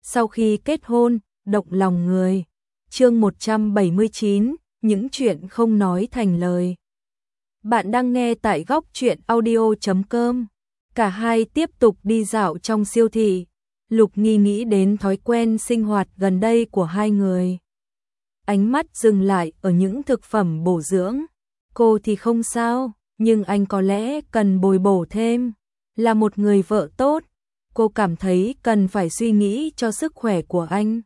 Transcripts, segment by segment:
sau khi kết hôn, động lòng người. Chương 179, những chuyện không nói thành lời. Bạn đang nghe tại góc truyện audio.com. Cả hai tiếp tục đi dạo trong siêu thị. Lục Nghi nghĩ đến thói quen sinh hoạt gần đây của hai người. Ánh mắt dừng lại ở những thực phẩm bổ dưỡng. Cô thì không sao, nhưng anh có lẽ cần bồi bổ thêm. Là một người vợ tốt, cô cảm thấy cần phải suy nghĩ cho sức khỏe của anh.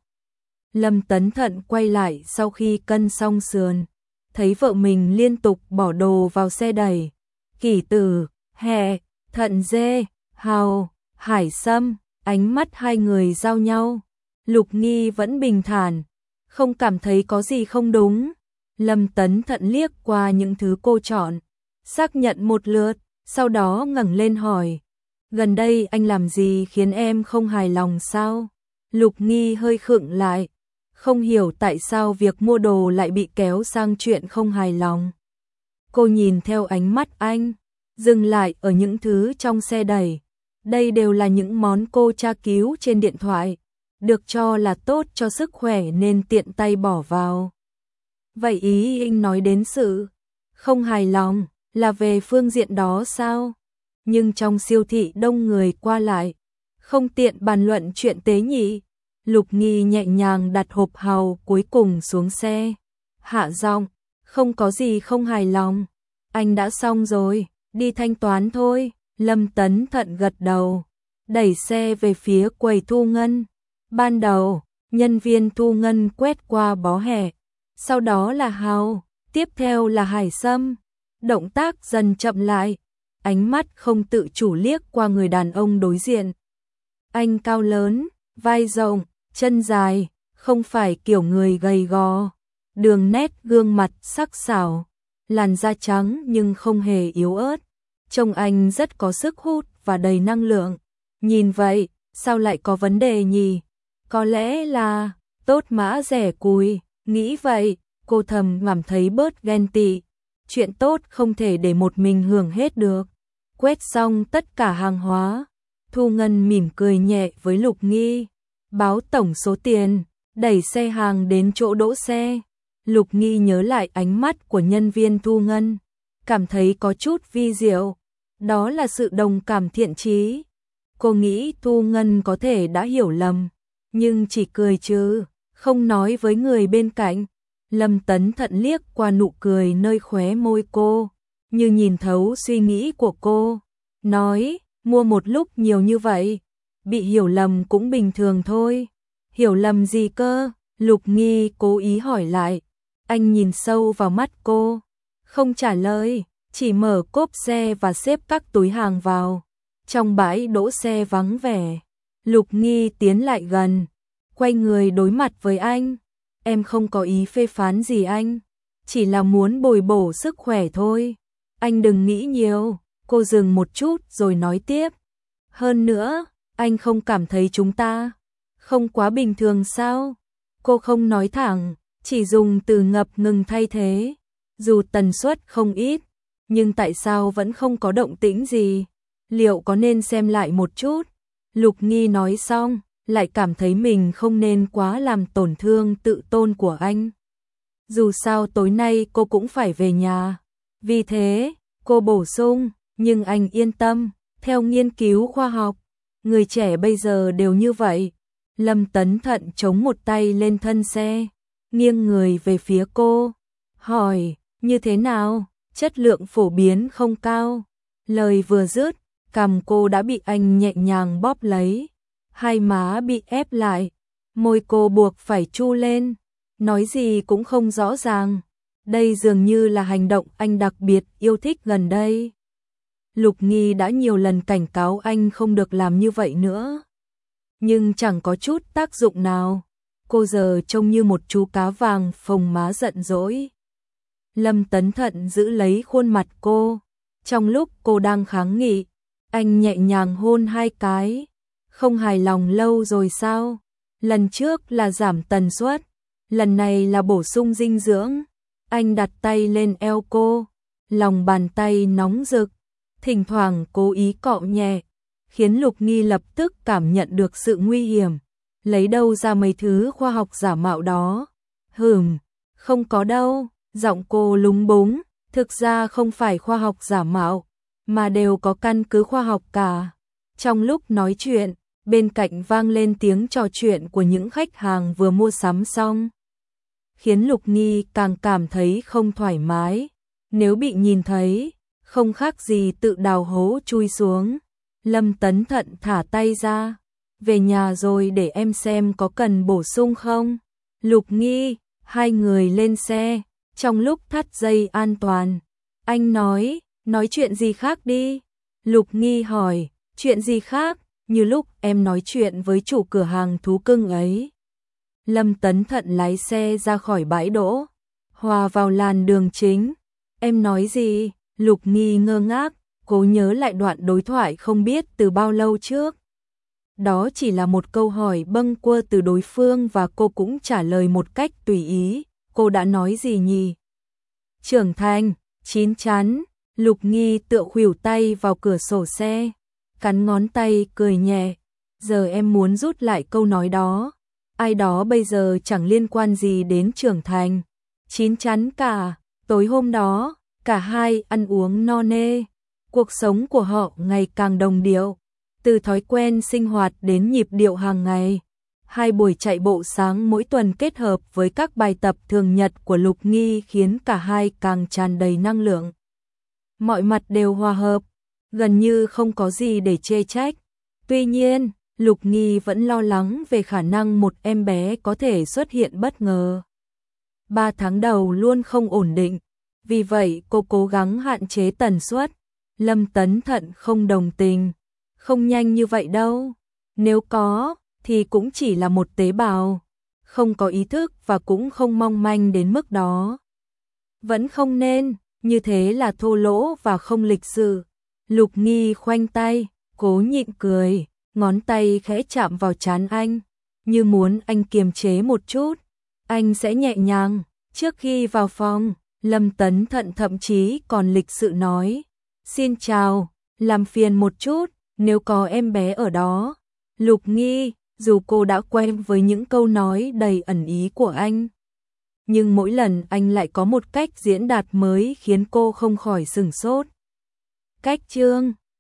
Lâm Tấn Thận quay lại sau khi cân xong sườn, thấy vợ mình liên tục bỏ đồ vào xe đẩy. Kỷ tử, hẹ, thận dê, hàu, hải sâm, ánh mắt hai người giao nhau. Lục Nghi vẫn bình thản, không cảm thấy có gì không đúng. Lâm Tấn Thận liếc qua những thứ cô chọn, xác nhận một lượt, sau đó ngẩng lên hỏi. Gần đây anh làm gì khiến em không hài lòng sao? Lục Nghi hơi khựng lại, không hiểu tại sao việc mua đồ lại bị kéo sang chuyện không hài lòng. Cô nhìn theo ánh mắt anh, dừng lại ở những thứ trong xe đẩy. Đây đều là những món cô tra cứu trên điện thoại, được cho là tốt cho sức khỏe nên tiện tay bỏ vào. Vậy ý anh nói đến sự không hài lòng là về phương diện đó sao? Nhưng trong siêu thị đông người qua lại, không tiện bàn luận chuyện tế nhị. Lục Nghi nhẹ nhàng đặt hộp hàu cuối cùng xuống xe, hạ giọng, không có gì không hài lòng, anh đã xong rồi, đi thanh toán thôi. Lâm Tấn Thận gật đầu, đẩy xe về phía quầy thu ngân. Ban đầu, nhân viên thu ngân quét qua bó hẹ, sau đó là hàu, tiếp theo là hải sâm. Động tác dần chậm lại, ánh mắt không tự chủ liếc qua người đàn ông đối diện. Anh cao lớn, vai rộng, chân dài, không phải kiểu người gầy gò. Đường nét gương mặt sắc sảo, làn da trắng nhưng không hề yếu ớt. Trông anh rất có sức hút và đầy năng lượng. Nhìn vậy, sao lại có vấn đề nhỉ? Có lẽ là tốt mã rẻ cùi. Nghĩ vậy, cô thầm cảm thấy bớt ghen tị. Chuyện tốt không thể để một mình hưởng hết được. Quét xong tất cả hàng hóa, Thu Ngân mỉm cười nhẹ với Lục Nghi, báo tổng số tiền, đẩy xe hàng đến chỗ đỗ xe. Lục Nghi nhớ lại ánh mắt của nhân viên Thu Ngân, cảm thấy có chút vi diệu. Đó là sự đồng cảm thiện chí. Cô nghĩ Thu Ngân có thể đã hiểu lầm, nhưng chỉ cười chứ không nói với người bên cạnh. Lâm Tấn Thận liếc qua nụ cười nơi khóe môi cô, như nhìn thấu suy nghĩ của cô. Nói, mua một lúc nhiều như vậy, bị hiểu lầm cũng bình thường thôi. Hiểu lầm gì cơ? Lục Nghi cố ý hỏi lại. Anh nhìn sâu vào mắt cô, không trả lời, chỉ mở cốp xe và xếp các túi hàng vào. Trong bãi đỗ xe vắng vẻ, Lục Nghi tiến lại gần, quay người đối mặt với anh. Em không có ý phê phán gì anh, chỉ là muốn bồi bổ sức khỏe thôi. Anh đừng nghĩ nhiều. Cô dừng một chút rồi nói tiếp. Hơn nữa, anh không cảm thấy chúng ta không quá bình thường sao? Cô không nói thẳng, chỉ dùng từ ngập ngừng thay thế. Dù tần suất không ít, nhưng tại sao vẫn không có động tĩnh gì? Liệu có nên xem lại một chút? Lục Nghi nói xong, lại cảm thấy mình không nên quá làm tổn thương tự tôn của anh. Dù sao tối nay cô cũng phải về nhà. Vì thế, cô bổ sung, nhưng anh yên tâm, theo nghiên cứu khoa học, người trẻ bây giờ đều như vậy. Lâm Tấn Thận chống một tay lên thân xe, nghiêng người về phía cô, hỏi, như thế nào, chất lượng phổ biến không cao. Lời vừa dứt, cằm cô đã bị anh nhẹ nhàng bóp lấy, hai má bị ép lại, môi cô buộc phải chu lên, nói gì cũng không rõ ràng. Đây dường như là hành động anh đặc biệt yêu thích gần đây. Lục Nghi đã nhiều lần cảnh cáo anh không được làm như vậy nữa, nhưng chẳng có chút tác dụng nào. Cô giờ trông như một chú cá vàng phồng má giận dỗi. Lâm Tấn Thận giữ lấy khuôn mặt cô. Trong lúc cô đang kháng nghị, anh nhẹ nhàng hôn hai cái. Không hài lòng lâu rồi sao? Lần trước là giảm tần suất, lần này là bổ sung dinh dưỡng. Anh đặt tay lên eo cô, lòng bàn tay nóng rực, thỉnh thoảng cố ý cọ nhẹ, khiến Lục Nghi lập tức cảm nhận được sự nguy hiểm. lấy đâu ra mấy thứ khoa học giả mạo đó? Không có đâu, giọng cô lúng búng, thực ra không phải khoa học giả mạo, mà đều có căn cứ khoa học cả. Trong lúc nói chuyện, bên cạnh vang lên tiếng trò chuyện của những khách hàng vừa mua sắm xong, khiến Lục Nghi càng cảm thấy không thoải mái. Nếu bị nhìn thấy, không khác gì tự đào hố chui xuống. Lâm Tấn Thận thả tay ra, về nhà rồi để em xem có cần bổ sung không. Lục Nghi, hai người lên xe, trong lúc thắt dây an toàn. Anh nói chuyện gì khác đi. Lục Nghi hỏi, chuyện gì khác, như lúc em nói chuyện với chủ cửa hàng thú cưng ấy. Lâm Tấn Thận lái xe ra khỏi bãi đỗ, hòa vào làn đường chính. Em nói gì? Lục Nghi ngơ ngác, cố nhớ lại đoạn đối thoại không biết từ bao lâu trước. Đó chỉ là một câu hỏi bâng quơ từ đối phương và cô cũng trả lời một cách tùy ý. Cô đã nói gì nhỉ? Trưởng thành, chín chắn. Lục Nghi tựa khuỷu tay vào cửa sổ xe, cắn ngón tay cười nhẹ. Giờ em muốn rút lại câu nói đó. Ai đó bây giờ chẳng liên quan gì đến trưởng thành, chín chắn cả. Tối hôm đó, cả hai ăn uống no nê. Cuộc sống của họ ngày càng đồng điệu, từ thói quen sinh hoạt đến nhịp điệu hàng ngày. Hai buổi chạy bộ sáng mỗi tuần kết hợp với các bài tập thường nhật của Lục Nghi khiến cả hai càng tràn đầy năng lượng. Mọi mặt đều hòa hợp, gần như không có gì để chê trách. Tuy nhiên, Lục Nghi vẫn lo lắng về khả năng một em bé có thể xuất hiện bất ngờ. 3 tháng đầu luôn không ổn định, vì vậy cô cố gắng hạn chế tần suất. Lâm Tấn Thận không đồng tình, không nhanh như vậy đâu. Nếu có, thì cũng chỉ là một tế bào, không có ý thức và cũng không mong manh đến mức đó. Vẫn không nên, như thế là thô lỗ và không lịch sự. Lục Nghi khoanh tay, cố nhịn cười, ngón tay khẽ chạm vào trán anh, như muốn anh kiềm chế một chút. Anh sẽ nhẹ nhàng. Trước khi vào phòng, Lâm Tấn Thận thậm chí còn lịch sự nói, xin chào, làm phiền một chút, nếu có em bé ở đó. Lục Nghi, dù cô đã quen với những câu nói đầy ẩn ý của anh, nhưng mỗi lần anh lại có một cách diễn đạt mới khiến cô không khỏi sửng sốt. Cách chương